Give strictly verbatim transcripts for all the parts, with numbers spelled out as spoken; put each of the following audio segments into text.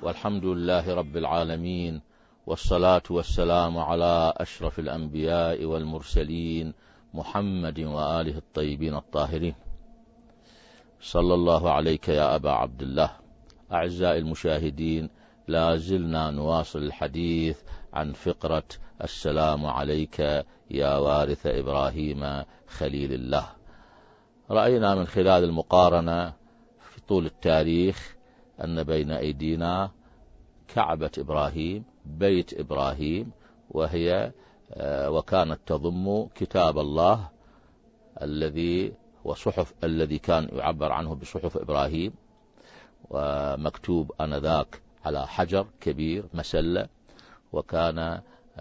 والحمد لله رب العالمين، والصلاة والسلام على أشرف الأنبياء والمرسلين محمد وآله الطيبين الطاهرين. صلى الله عليك يا أبا عبد الله. أعزائي المشاهدين، لا زلنا نواصل الحديث عن فقرة السلام عليك يا وارث إبراهيم خليل الله. رأينا من خلال المقارنة في طول التاريخ أن بين أيدينا كعبة إبراهيم، بيت إبراهيم، وهي وكانت تضم كتاب الله الذي وصحف الذي كان يعبر عنه بصحف إبراهيم، ومكتوب آنذاك على حجر كبير مسلة، وكان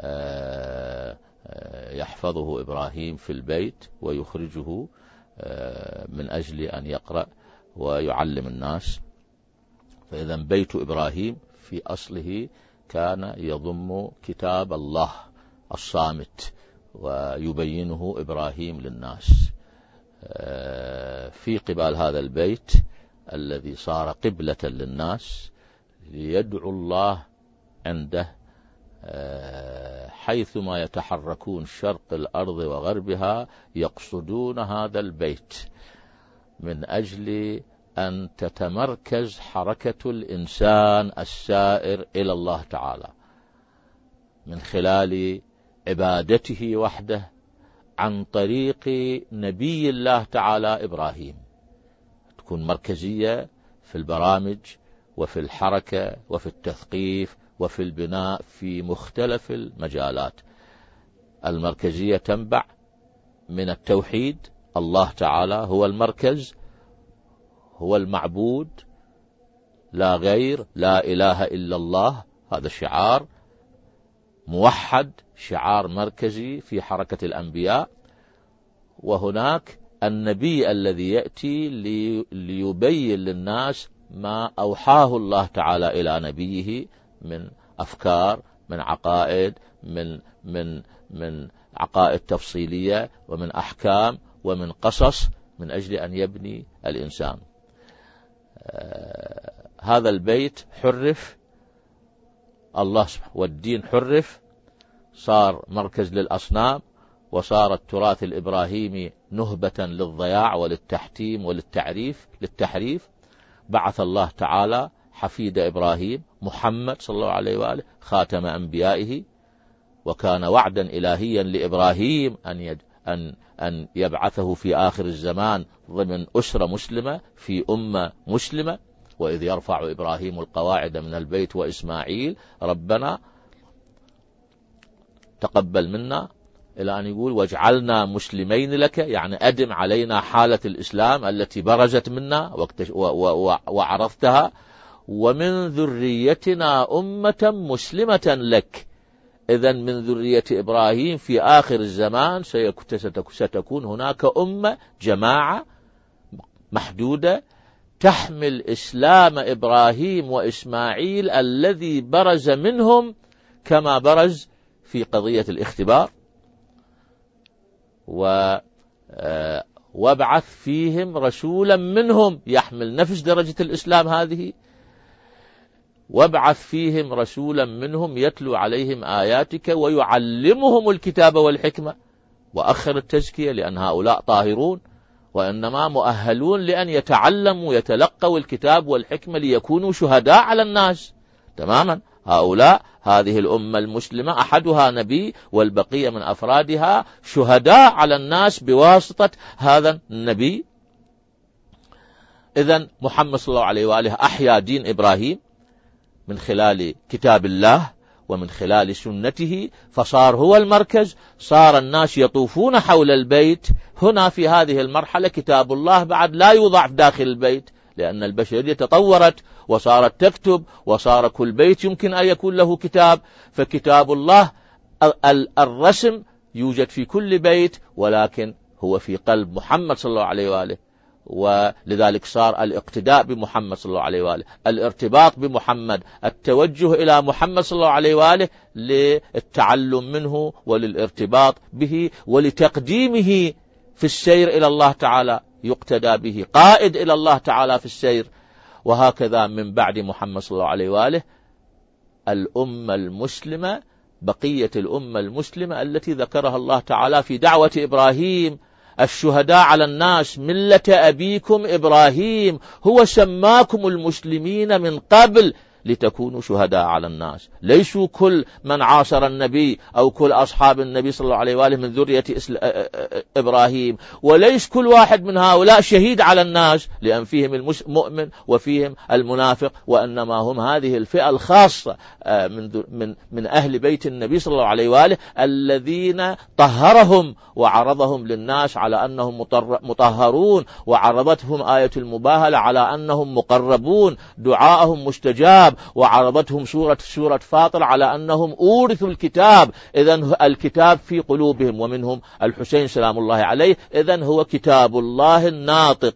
يحفظه إبراهيم في البيت ويخرجه من أجل أن يقرأ ويعلم الناس. فإذا بيت إبراهيم في أصله كان يضم كتاب الله الصامت ويبينه إبراهيم للناس. في قبال هذا البيت الذي صار قبلة للناس ليدعو الله عنده حيثما يتحركون شرق الأرض وغربها، يقصدون هذا البيت من أجل أن تتمركز حركة الإنسان السائر إلى الله تعالى من خلال عبادته وحده عن طريق نبي الله تعالى إبراهيم. تكون مركزية في البرامج وفي الحركة وفي التثقيف وفي البناء في مختلف المجالات. المركزية تنبع من التوحيد، الله تعالى هو المركز، هو المعبود، لا غير، لا إله إلا الله. هذا شعار موحد، شعار مركزي في حركة الأنبياء. وهناك النبي الذي يأتي ليبين للناس ما أوحاه الله تعالى إلى نبيه من أفكار، من عقائد، من من من عقائد تفصيلية، ومن أحكام، ومن قصص، من أجل أن يبني الإنسان. آه هذا البيت حرف الله سبحانه، والدين حرف، صار مركز للأصنام، وصار التراث الإبراهيمي نهبة للضياع وللتحتيم وللتعريف للتحريف. بعث الله تعالى حفيد إبراهيم محمد صلى الله عليه وآله خاتم أنبيائه، وكان وعدا إلهيا لإبراهيم أن يد أن أن يبعثه في آخر الزمان ضمن أسرة مسلمة في أمة مسلمة. وإذ يرفع إبراهيم القواعد من البيت وإسماعيل ربنا تقبل منا، إلى أن يقول واجعلنا مسلمين لك، يعني أدم علينا حالة الإسلام التي برزت منا وعرفتها، ومن ذريتنا أمة مسلمة لك. إذن من ذرية إبراهيم في آخر الزمان ستكون هناك أمة، جماعة محدودة تحمل إسلام إبراهيم وإسماعيل الذي برز منهم كما برز في قضية الاختبار. وابعث فيهم رسولا منهم يحمل نفس درجة الإسلام هذه، وابعث فيهم رسولا منهم يتلو عليهم آياتك ويعلمهم الكتاب والحكمة. وأخر التزكية لأن هؤلاء طاهرون، وإنما مؤهلون لأن يتعلموا ويتلقوا الكتاب والحكمة ليكونوا شهداء على الناس تماما. هؤلاء هذه الأمة المسلمة أحدها نبي والبقية من أفرادها شهداء على الناس بواسطة هذا النبي. إذن محمد صلى الله عليه وآله أحيا دين إبراهيم من خلال كتاب الله ومن خلال سنته، فصار هو المركز. صار الناس يطوفون حول البيت. هنا في هذه المرحلة كتاب الله بعد لا يوضع داخل البيت، لأن البشرية تطورت وصارت تكتب، وصار كل بيت يمكن أن يكون له كتاب. فكتاب الله الرسم يوجد في كل بيت، ولكن هو في قلب محمد صلى الله عليه وآله. ولذلك صار الاقتداء بمحمد صلى الله عليه وآله، الارتباط بمحمد، التوجه إلى محمد صلى الله عليه وآله للتعلم منه وللارتباط به ولتقديمه في السير إلى الله تعالى، يقتدى به، قائد إلى الله تعالى في السير. وهكذا من بعد محمد صلى الله عليه وآله الأمة المسلمة، بقية الأمة المسلمة التي ذكرها الله تعالى في دعوة إبراهيم: الشهداء على الناس ملة أبيكم إبراهيم هو سماكم المسلمين من قبل لتكونوا شهداء على الناس. ليسوا كل من عاصر النبي أو كل أصحاب النبي صلى الله عليه وآله من ذرية إبراهيم، وليس كل واحد من هؤلاء شهيد على الناس، لأن فيهم المؤمن وفيهم المنافق، وإنما هم هذه الفئة الخاصة من من من أهل بيت النبي صلى الله عليه وآله الذين طهرهم وعرضهم للناس على أنهم مطهرون، وعرضتهم آية المباهلة على أنهم مقربون دعاءهم مستجاب، وعرضتهم سورة سورة فاطر على أنهم أورثوا الكتاب، إذن الكتاب في قلوبهم، ومنهم الحسين سلام الله عليه، إذن هو كتاب الله الناطق،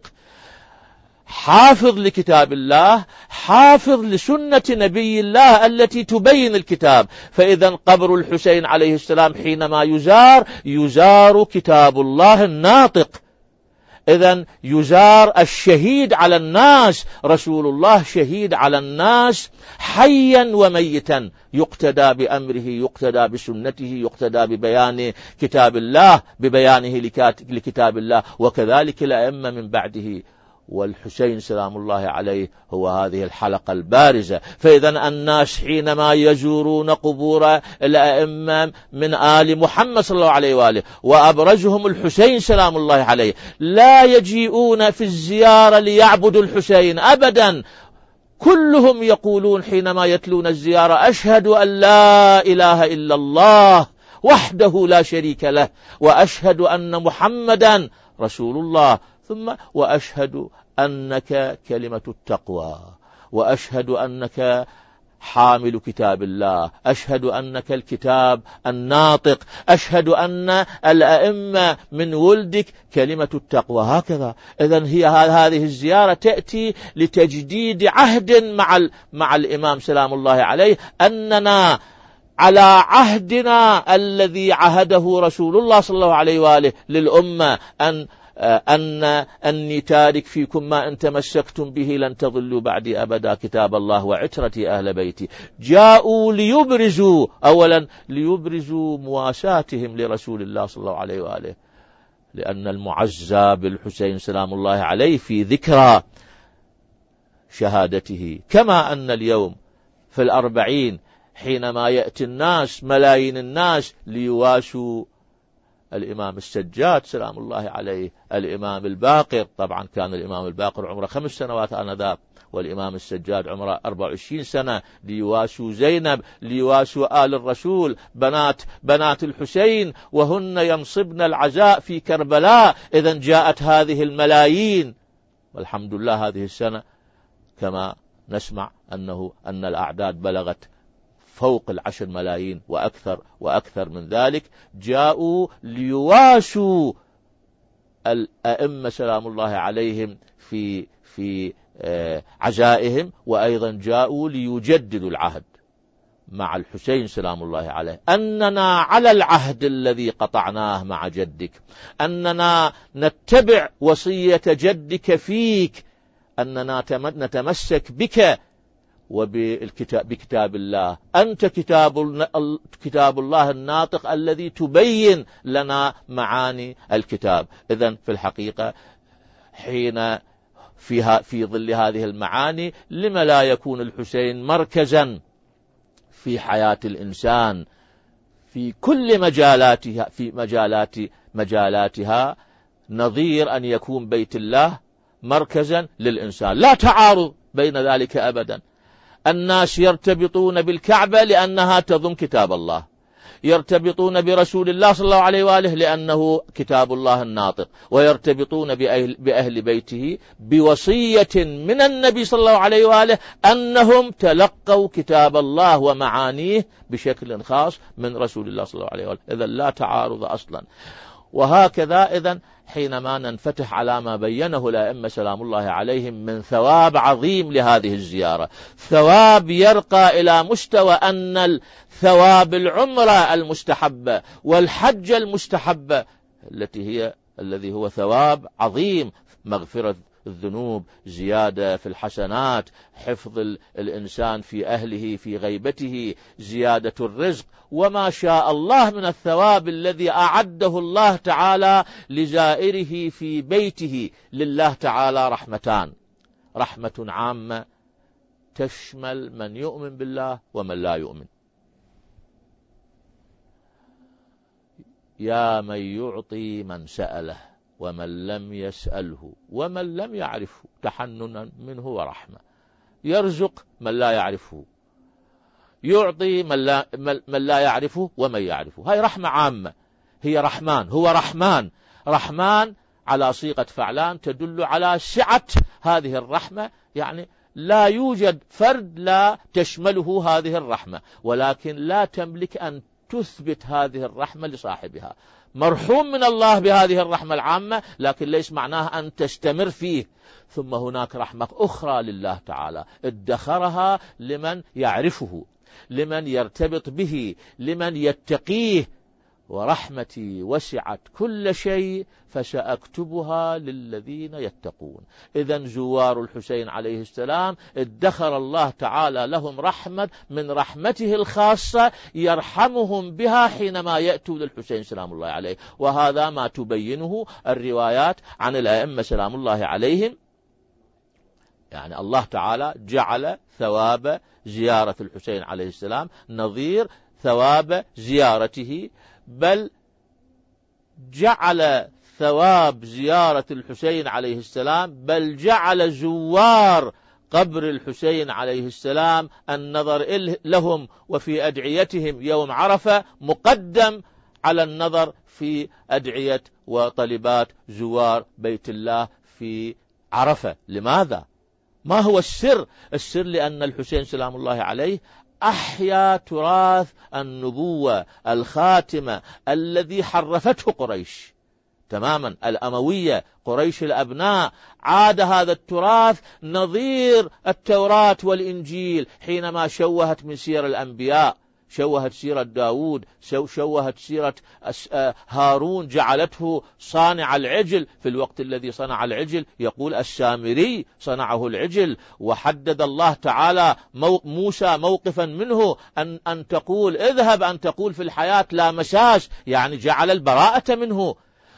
حافظ لكتاب الله، حافظ لسنة نبي الله التي تبين الكتاب. فإذا قبر الحسين عليه السلام حينما يزار يزار كتاب الله الناطق، إذن يزار الشهيد على الناس، رسول الله شهيد على الناس حيا وميتا، يقتدى بأمره، يقتدى بسنته، يقتدى ببيان كتاب الله، ببيانه لكتاب الله، وكذلك الأئمة من بعده. والحسين سلام الله عليه هو هذه الحلقة البارزة. فإذا الناس حينما يزورون قبور الأئمة من آل محمد صلى الله عليه وآله وأبرزهم الحسين سلام الله عليه لا يجيئون في الزيارة ليعبدوا الحسين أبدا، كلهم يقولون حينما يتلون الزيارة: أشهد أن لا إله إلا الله وحده لا شريك له، وأشهد أن محمدا رسول الله، ثم وأشهد أنك كلمة التقوى، وأشهد أنك حامل كتاب الله، أشهد أنك الكتاب الناطق، أشهد أن الأئمة من ولدك كلمة التقوى. هكذا إذن هي هذه الزيارة تأتي لتجديد عهد مع مع الإمام سلام الله عليه، أننا على عهدنا الذي عهده رسول الله صلى الله عليه وآله للأمة، أن أن أني تارك فيكم ما أن تمسكتم به لن تضلوا بعدي أبدا كتاب الله وعترتي أهل بيتي. جاءوا ليبرزوا، أولا ليبرزوا مواساتهم لرسول الله صلى الله عليه وآله، لأن المعزى بالحسين سلام الله عليه في ذكرى شهادته، كما أن اليوم في الأربعين حينما يأتي الناس ملايين الناس ليواسوا الإمام السجاد سلام الله عليه، الإمام الباقر، طبعا كان الإمام الباقر عمره خمس سنوات آنذاك، والإمام السجاد عمره أربع وعشرين سنة، ليواسوا زينب، ليواسوا آل الرسول بنات بنات الحسين، وهن ينصبن العزاء في كربلاء. إذن جاءت هذه الملايين، والحمد لله هذه السنة كما نسمع أنه أن الأعداد بلغت فوق العشر ملايين وأكثر وأكثر من ذلك، جاءوا ليواسوا الأئمة سلام الله عليهم في في عزائهم، وأيضا جاءوا ليجددوا العهد مع الحسين سلام الله عليه، أننا على العهد الذي قطعناه مع جدك، أننا نتبع وصية جدك فيك، أننا نتمسك بك وبالكتاب بكتاب الله، أنت كتاب كتاب الله الناطق الذي تبين لنا معاني الكتاب. إذن في الحقيقة حين فيها في ظل هذه المعاني لما لا يكون الحسين مركزا في حياة الإنسان في كل مجالاتها في مجالات مجالاتها، نظير أن يكون بيت الله مركزا للإنسان، لا تعارض بين ذلك أبدا. الناس يرتبطون بالكعبة لأنها تضم كتاب الله، يرتبطون برسول الله صلى الله عليه وآله لأنه كتاب الله الناطق، ويرتبطون بأهل, بأهل بيته بوصية من النبي صلى الله عليه وآله أنهم تلقوا كتاب الله ومعانيه بشكل خاص من رسول الله صلى الله عليه وآله. إذن لا تعارض أصلا. وهكذا إذن حينما ننفتح على ما بينه الأئمة سلام الله عليهم من ثواب عظيم لهذه الزيارة، ثواب يرقى إلى مستوى أن الثواب العمرة المستحبة والحج المستحبة التي هي الذي هو ثواب عظيم، مغفرة الذنوب، زيادة في الحسنات، حفظ الإنسان في أهله في غيبته، زيادة الرزق، وما شاء الله من الثواب الذي أعده الله تعالى لزائره في بيته. لله تعالى رحمتان: رحمة عامة تشمل من يؤمن بالله ومن لا يؤمن. يا من يعطي من سأله ومن لم يسأله ومن لم يعرفه تحننا منه ورحمة. يرزق من لا يعرفه، يعطي من لا, من لا يعرفه ومن يعرفه. هاي رحمة عامة، هي رحمن، هو رحمن. رحمن على صيغة فعلان تدل على سعة هذه الرحمة، يعني لا يوجد فرد لا تشمله هذه الرحمة، ولكن لا تملك أن تثبت هذه الرحمة لصاحبها. مرحوم من الله بهذه الرحمة العامة، لكن ليس معناها أن تستمر فيه. ثم هناك رحمة أخرى لله تعالى ادخرها لمن يعرفه، لمن يرتبط به، لمن يتقيه: ورحمتي وسعت كل شيء فسأكتبها للذين يتقون. إذن زوار الحسين عليه السلام ادخر الله تعالى لهم رحمة من رحمته الخاصة يرحمهم بها حينما يأتوا للحسين سلام الله عليه. وهذا ما تبينه الروايات عن الأئمة سلام الله عليهم. يعني الله تعالى جعل ثواب زيارة الحسين عليه السلام نظير ثواب زيارته، بل جعل ثواب زيارة الحسين عليه السلام، بل جعل زوار قبر الحسين عليه السلام النظر لهم وفي أدعيتهم يوم عرفة مقدم على النظر في أدعية وطلبات زوار بيت الله في عرفة. لماذا؟ ما هو السر؟ السر لأن الحسين سلام الله عليه أحيا تراث النبوة الخاتمة الذي حرفته قريش تماما، الأموية، قريش الأبناء. عاد هذا التراث نظير التوراة والإنجيل حينما شوهت من سير الأنبياء، شوهت سيرة داود، شوهت سيرة هارون، جعلته صانع العجل في الوقت الذي صنع العجل يقول السامري صنعه العجل. وحدد الله تعالى موسى موقفا منه أن, أن تقول اذهب أن تقول في الحياة لا مساس، يعني جعل البراءة منه.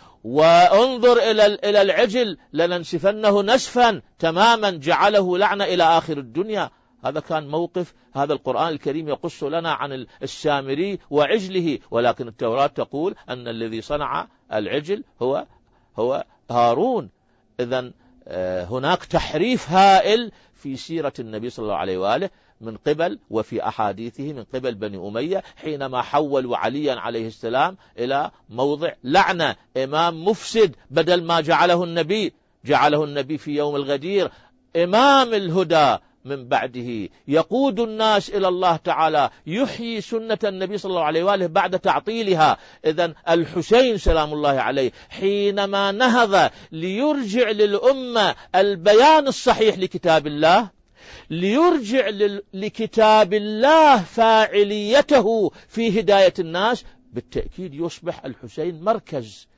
وانظر إلى إلى العجل لننسفنه نسفا تماما، جعله لعنة إلى آخر الدنيا. هذا كان موقف. هذا القرآن الكريم يقص لنا عن السامري وعجله، ولكن التوراة تقول أن الذي صنع العجل هو هو هارون. إذن هناك تحريف هائل في سيرة النبي صلى الله عليه وآله من قبل وفي أحاديثه من قبل بني أمية، حينما حولوا عليا عليه السلام إلى موضع لعنة، إمام مفسد، بدل ما جعله النبي جعله النبي في يوم الغدير إمام الهدى من بعده، يقود الناس إلى الله تعالى، يحيي سنة النبي صلى الله عليه وآله بعد تعطيلها. إذن الحسين سلام الله عليه حينما نهض ليرجع للأمة البيان الصحيح لكتاب الله، ليرجع لكتاب الله فاعليته في هداية الناس، بالتأكيد يصبح الحسين مركز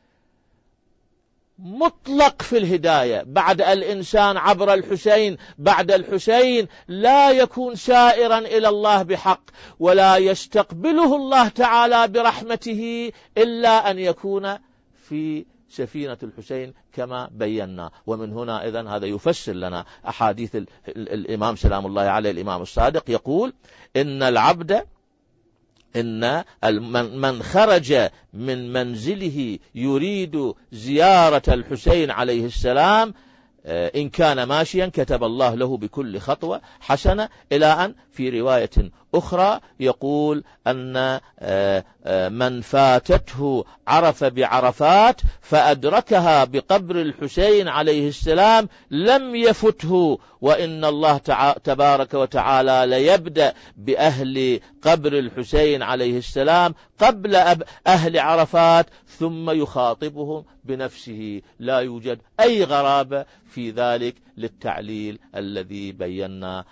مطلق في الهداية. بعد الإنسان عبر الحسين، بعد الحسين لا يكون سائرا إلى الله بحق، ولا يستقبله الله تعالى برحمته إلا أن يكون في سفينة الحسين كما بينا. ومن هنا إذن هذا يفسر لنا أحاديث الإمام سلام الله عليه الإمام الصادق، يقول إن العبد إن من خرج من منزله يريد زيارة الحسين عليه السلام إن كان ماشيا كتب الله له بكل خطوة حسنة، إلى أن في رواية أخرى يقول أن من فاتته عرف بعرفات فأدركها بقبر الحسين عليه السلام لم يفته، وإن الله تبارك وتعالى ليبدأ بأهل قبر الحسين عليه السلام قبل أهل عرفات ثم يخاطبهم بنفسه. لا يوجد أي غرابة في ذلك للتعليل الذي بينا.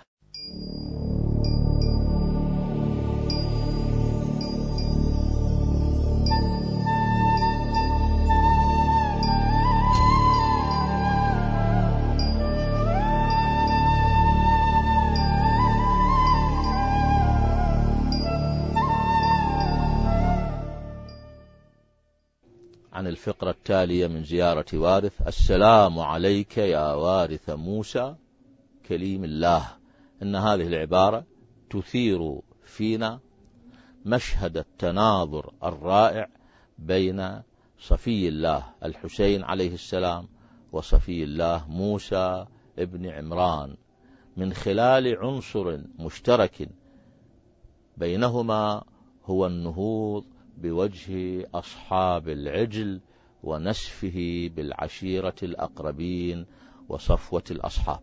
عن الفقرة التالية من زيارة وارث: السلام عليك يا وارث موسى كليم الله. إن هذه العبارة تثير فينا مشهد التناظر الرائع بين صفي الله الحسين عليه السلام وصفي الله موسى ابن عمران، من خلال عنصر مشترك بينهما هو النهوض بوجه أصحاب العجل ونسفه بالعشيرة الأقربين وصفوة الأصحاب.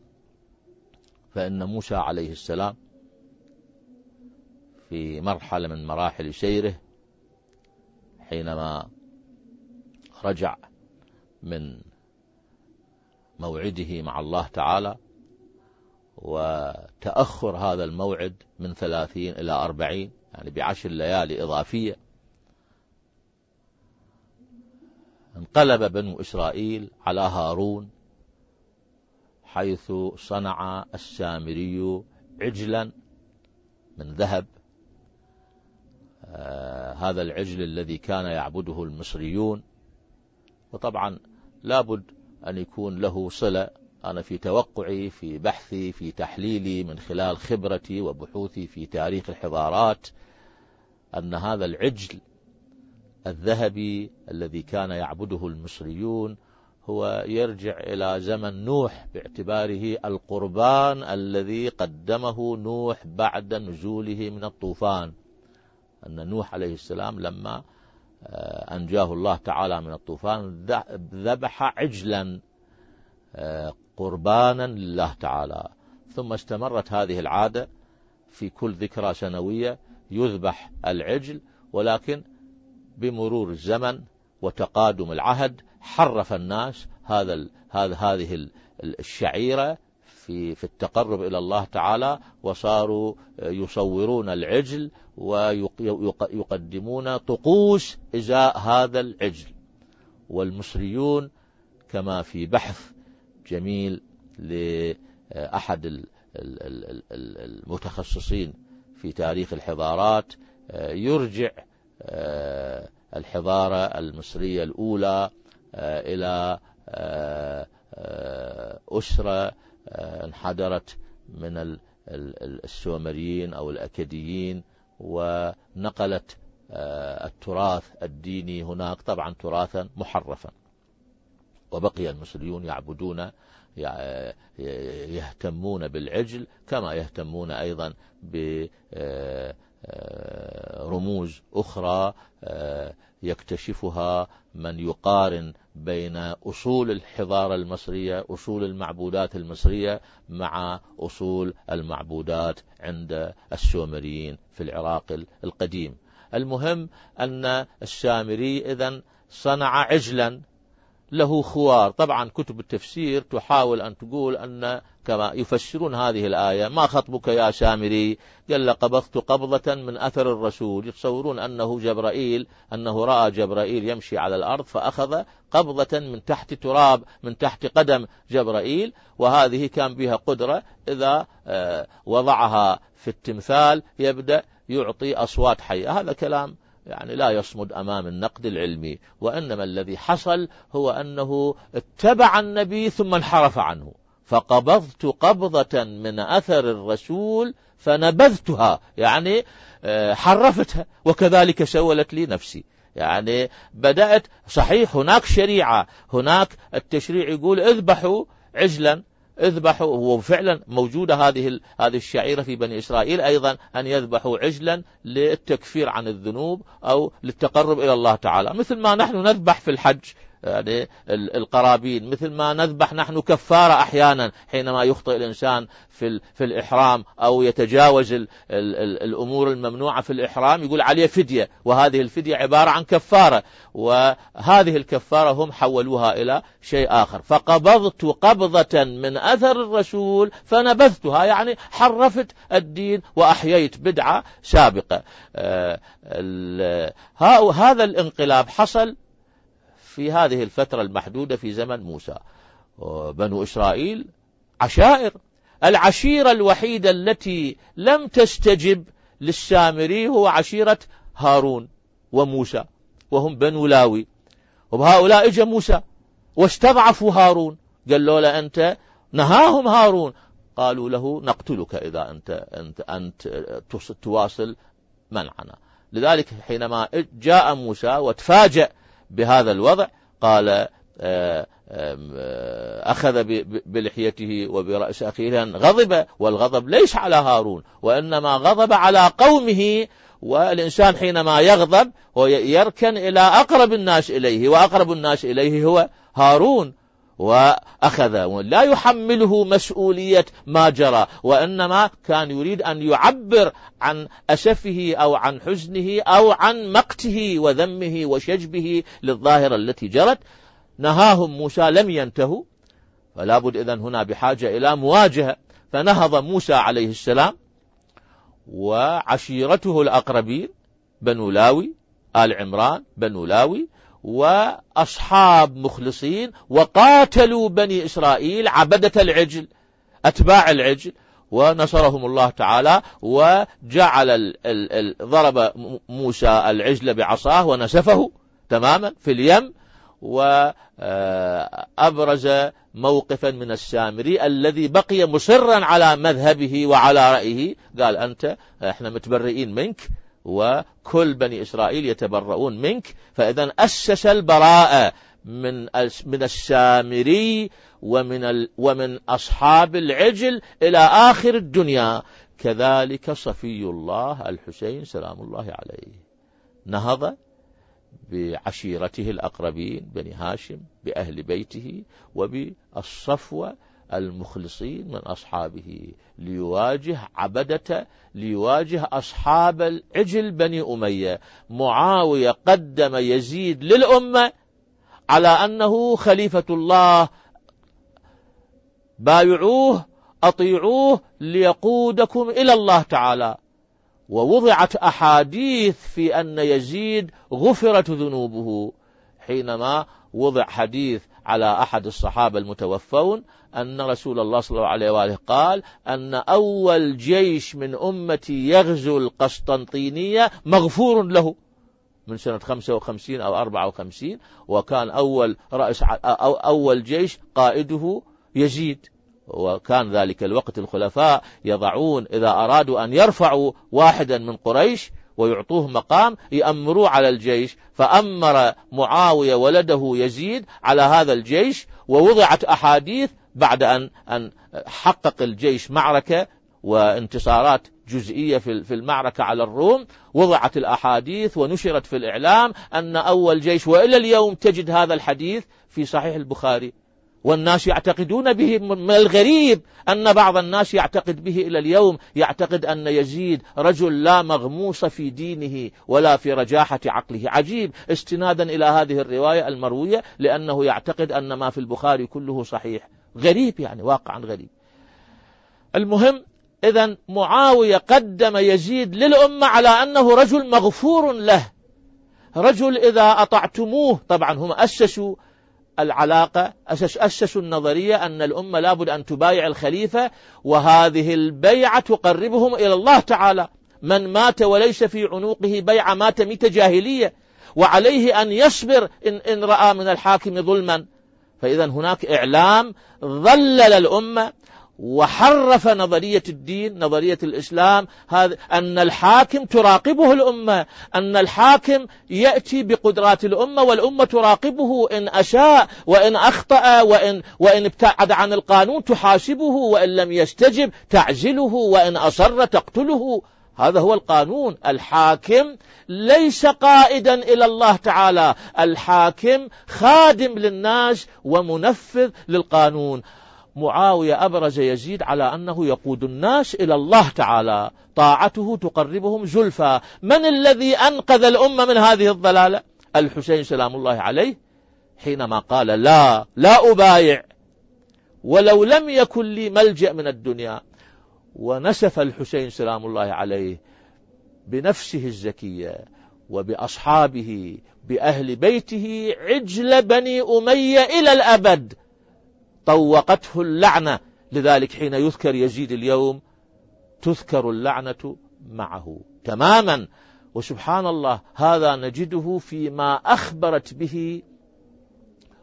فإن موسى عليه السلام في مرحلة من مراحل سيره حينما رجع من موعده مع الله تعالى، وتأخر هذا الموعد من ثلاثين إلى أربعين، يعني بعشر ليالي إضافية، انقلب بنو إسرائيل على هارون، حيث صنع السامري عجلا من ذهب. آه هذا العجل الذي كان يعبده المصريون، وطبعا لابد أن يكون له صلة. أنا في توقعي، في بحثي، في تحليلي من خلال خبرتي وبحوثي في تاريخ الحضارات، أن هذا العجل الذهبي الذي كان يعبده المصريون هو يرجع إلى زمن نوح، باعتباره القربان الذي قدمه نوح بعد نزوله من الطوفان. أن نوح عليه السلام لما أنجاه الله تعالى من الطوفان ذبح عجلا قربانا لله تعالى، ثم استمرت هذه العادة في كل ذكرى سنوية يذبح العجل، ولكن بمرور الزمن وتقادم العهد حرف الناس هذا هذا هذه الشعيرة في في التقرب إلى الله تعالى، وصاروا يصورون العجل ويقدمون طقوس إزاء هذا العجل. والمصريون كما في بحث جميل لأحد المتخصصين في تاريخ الحضارات يرجع الحضارة المصرية الأولى إلى أسرة انحدرت من السومريين أو الأكديين، ونقلت التراث الديني هناك طبعا تراثا محرفا، وبقي المصريون يعبدون يهتمون بالعجل كما يهتمون أيضا برموز أخرى يكتشفها من يقارن بين أصول الحضارة المصرية، أصول المعبودات المصرية، مع أصول المعبودات عند السومريين في العراق القديم. المهم أن السامري إذن صنع عجلا له خوار. طبعا كتب التفسير تحاول أن تقول أن كما يفسرون هذه الآية: ما خطبك يا سامري؟ قال: قبضت قبضة من أثر الرسول. يتصورون أنه جبرائيل، أنه رأى جبرائيل يمشي على الأرض فأخذ قبضة من تحت تراب، من تحت قدم جبرائيل، وهذه كان بها قدرة إذا وضعها في التمثال يبدأ يعطي أصوات حية. هذا كلام يعني لا يصمد أمام النقد العلمي، وإنما الذي حصل هو أنه اتبع النبي ثم انحرف عنه، فقبضت قبضة من أثر الرسول فنبذتها، يعني حرفتها، وكذلك سولت لي نفسي. يعني بدأت صحيح هناك شريعة، هناك التشريع يقول اذبحوا عجلا، اذبحوا، وفعلا موجودة هذه هذه الشعيرة في بني إسرائيل أيضا، أن يذبحوا عجلا للتكفير عن الذنوب أو للتقرب إلى الله تعالى، مثل ما نحن نذبح في الحج يعني القرابين، مثل ما نذبح نحن كفارة أحيانا حينما يخطئ الإنسان في في الإحرام أو يتجاوز ال ال ال الأمور الممنوعة في الإحرام، يقول عليه فدية، وهذه الفدية عبارة عن كفارة، وهذه الكفارة هم حولوها إلى شيء آخر. فقبضت قبضة من أثر الرسول فنبذتها، يعني حرفت الدين وأحييت بدعة سابقة. هذا الانقلاب حصل في هذه الفترة المحدودة في زمن موسى. بنو إسرائيل عشائر، العشيرة الوحيدة التي لم تستجب للسامري هو عشيرة هارون وموسى، وهم بنو لاوي. وبهؤلاء اجى موسى واستضعفوا هارون، قالوا له أنت، نهاهم هارون، قالوا له نقتلك إذا أنت, أنت, أنت تواصل منعنا. لذلك حينما جاء موسى وتفاجأ بهذا الوضع قال أخذ بلحيته وبرأس أخيه غضب، والغضب ليس على هارون وإنما غضب على قومه. والإنسان حينما يغضب هو يركن إلى أقرب الناس إليه، وأقرب الناس إليه هو هارون، وأخذ ولا يحمله مسؤولية ما جرى، وإنما كان يريد أن يعبر عن أسفه أو عن حزنه أو عن مقته وذمه وشجبه للظاهرة التي جرت. نهاهم موسى لم ينتهوا، فلا بد إذن هنا بحاجة إلى مواجهة. فنهض موسى عليه السلام وعشيرته الأقربين بنو لاوي، آل عمران بنو لاوي، وأصحاب مخلصين، وقاتلوا بني إسرائيل عبدة العجل أتباع العجل، ونصرهم الله تعالى، وجعل ال ال ال ضرب موسى العجل بعصاه ونسفه تماما في اليم، وأبرز موقفا من السامري الذي بقي مصرا على مذهبه وعلى رأيه، قال أنت احنا متبرئين منك وكل بني إسرائيل يتبرؤون منك. فإذا أسس البراءة من من السامري ومن ومن أصحاب العجل إلى آخر الدنيا. كذلك صفي الله الحسين سلام الله عليه نهض بعشيرته الأقربين بني هاشم بأهل بيته وبالصفوة المخلصين من أصحابه ليواجه عبدة ليواجه أصحاب العجل بني أمية. معاوية قدم يزيد للأمة على أنه خليفة الله، بايعوه أطيعوه ليقودكم إلى الله تعالى. ووضعت أحاديث في أن يزيد غفرت ذنوبه، حينما وضع حديث على أحد الصحابة المتوفون أن رسول الله صلى الله عليه وآله قال أن أول جيش من أمتي يغزو القسطنطينية مغفور له، من سنة خمسة وخمسين أو أربعة وخمسين، وكان أول رأس أو أول جيش قائده يزيد. وكان ذلك الوقت الخلفاء يضعون إذا أرادوا أن يرفعوا واحدا من قريش ويعطوه مقام يأمروا على الجيش، فأمر معاوية ولده يزيد على هذا الجيش. ووضعت أحاديث بعد أن أن حقق الجيش معركة وانتصارات جزئية في المعركة على الروم، وضعت الأحاديث ونشرت في الإعلام أن أول جيش، وإلى اليوم تجد هذا الحديث في صحيح البخاري والناس يعتقدون به. من الغريب أن بعض الناس يعتقد به إلى اليوم، يعتقد أن يزيد رجل لا مغموس في دينه ولا في رجاحة عقله. عجيب استنادا إلى هذه الرواية المروية، لأنه يعتقد أن ما في البخاري كله صحيح. غريب يعني، واقعا غريب. المهم إذن معاوية قدم يزيد للأمة على أنه رجل مغفور له، رجل إذا أطعتموه. طبعا هم أسسوا العلاقة، أسس أسسوا النظرية أن الأمة لابد أن تبايع الخليفة، وهذه البيعة تقربهم إلى الله تعالى. من مات وليس في عنقه بيعة مات ميتة جاهلية، وعليه أن يصبر إن, إن رأى من الحاكم ظلما. فإذا هناك إعلام ظلل الأمة وحرف نظرية الدين، نظرية الإسلام، هذا أن الحاكم تراقبه الأمة، أن الحاكم يأتي بقدرات الأمة والأمة تراقبه، إن أشاء وإن أخطأ وإن, وإن ابتعد عن القانون تحاسبه، وإن لم يستجب تعزله، وإن أصر تقتله. هذا هو القانون. الحاكم ليس قائدا إلى الله تعالى، الحاكم خادم للناس ومنفذ للقانون. معاوية أبرز يزيد على أنه يقود الناس إلى الله تعالى، طاعته تقربهم زلفى. من الذي أنقذ الأمة من هذه الضلالة؟ الحسين سلام الله عليه، حينما قال لا لا أبايع ولو لم يكن لي ملجأ من الدنيا. ونسف الحسين سلام الله عليه بنفسه الزكية وبأصحابه بأهل بيته عجل بني أمية إلى الأبد، طوقته اللعنة. لذلك حين يذكر يزيد اليوم تذكر اللعنة معه تماما. وسبحان الله، هذا نجده فيما أخبرت به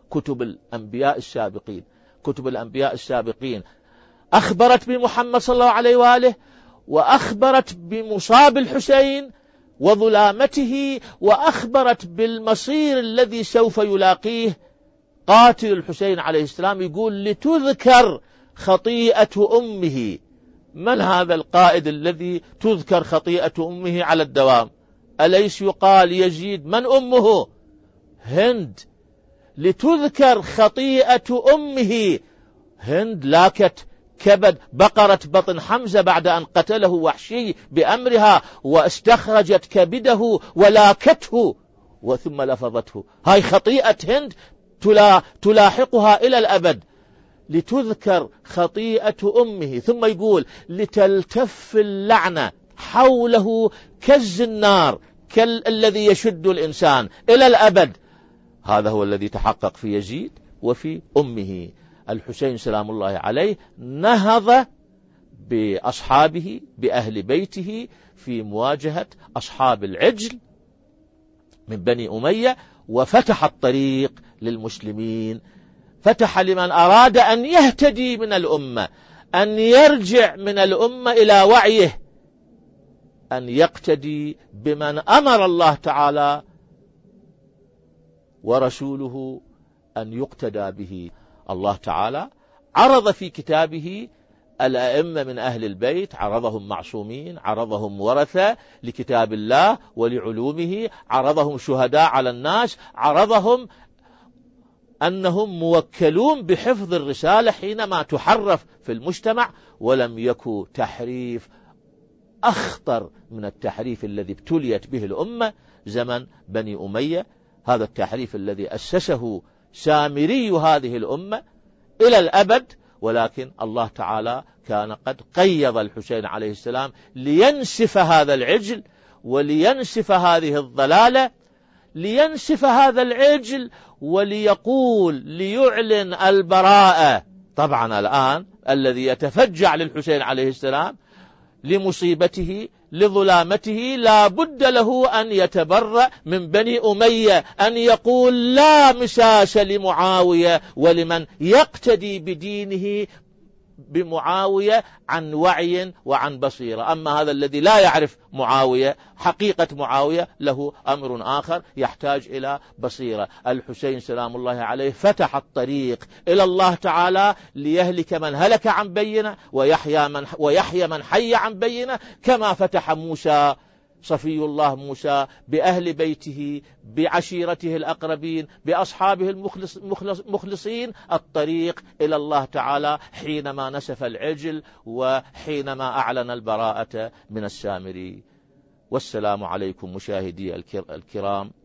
كتب الأنبياء السابقين. كتب الأنبياء السابقين أخبرت بمحمد صلى الله عليه وآله، وأخبرت بمصاب الحسين وظلامته، وأخبرت بالمصير الذي سوف يلاقيه قاتل الحسين عليه السلام. يقول لتذكر خطيئة أمه. من هذا القائد الذي تذكر خطيئة أمه على الدوام؟ أليس يقال يزيد من أمه؟ هند. لتذكر خطيئة أمه. هند لاكت كبد بقرة بطن حمزة بعد أن قتله وحشي بأمرها، واستخرجت كبده ولاكته وثم لفظته. هاي خطيئة هند تلا تلاحقها إلى الأبد. لتذكر خطيئة أمه. ثم يقول لتلتف اللعنة حوله كالزنار، كالذي يشد الإنسان إلى الأبد. هذا هو الذي تحقق في يزيد وفي أمه. الحسين سلام الله عليه نهض بأصحابه بأهل بيته في مواجهة أصحاب العجل من بني أمية، وفتح الطريق للمسلمين. فتح لمن أراد أن يهتدي من الأمة، أن يرجع من الأمة إلى وعيه، أن يقتدي بمن أمر الله تعالى ورسوله أن يقتدى به. الله تعالى عرض في كتابه الأئمة من أهل البيت، عرضهم معصومين، عرضهم ورثة لكتاب الله ولعلومه، عرضهم شهداء على الناس، عرضهم أنهم موكلون بحفظ الرسالة حينما تحرف في المجتمع. ولم يكن تحريف أخطر من التحريف الذي ابتليت به الأمة زمن بني أمية. هذا التحريف الذي أسسه سامري هذه الأمة إلى الأبد. ولكن الله تعالى كان قد قيض الحسين عليه السلام لينسف هذا العجل ولينسف هذه الضلالة، لينسف هذا العجل وليقول ليعلن البراءة. طبعا الآن الذي يتفجع للحسين عليه السلام لمصيبته لظلامته لا بد له أن يتبرأ من بني أمية، أن يقول لا مساس لمعاوية ولمن يقتدي بدينه بمعاوية عن وعي وعن بصيرة. أما هذا الذي لا يعرف معاوية حقيقة معاوية له أمر آخر يحتاج إلى بصيرة. الحسين سلام الله عليه فتح الطريق إلى الله تعالى ليهلك من هلك عن بينة ويحيى من, ويحيى من حي عن بينة، كما فتح موسى صفي الله موسى بأهل بيته بعشيرته الأقربين بأصحابه المخلص مخلص مخلصين الطريق إلى الله تعالى حينما نسف العجل وحينما أعلن البراءة من السامري. والسلام عليكم مشاهدي الكرام.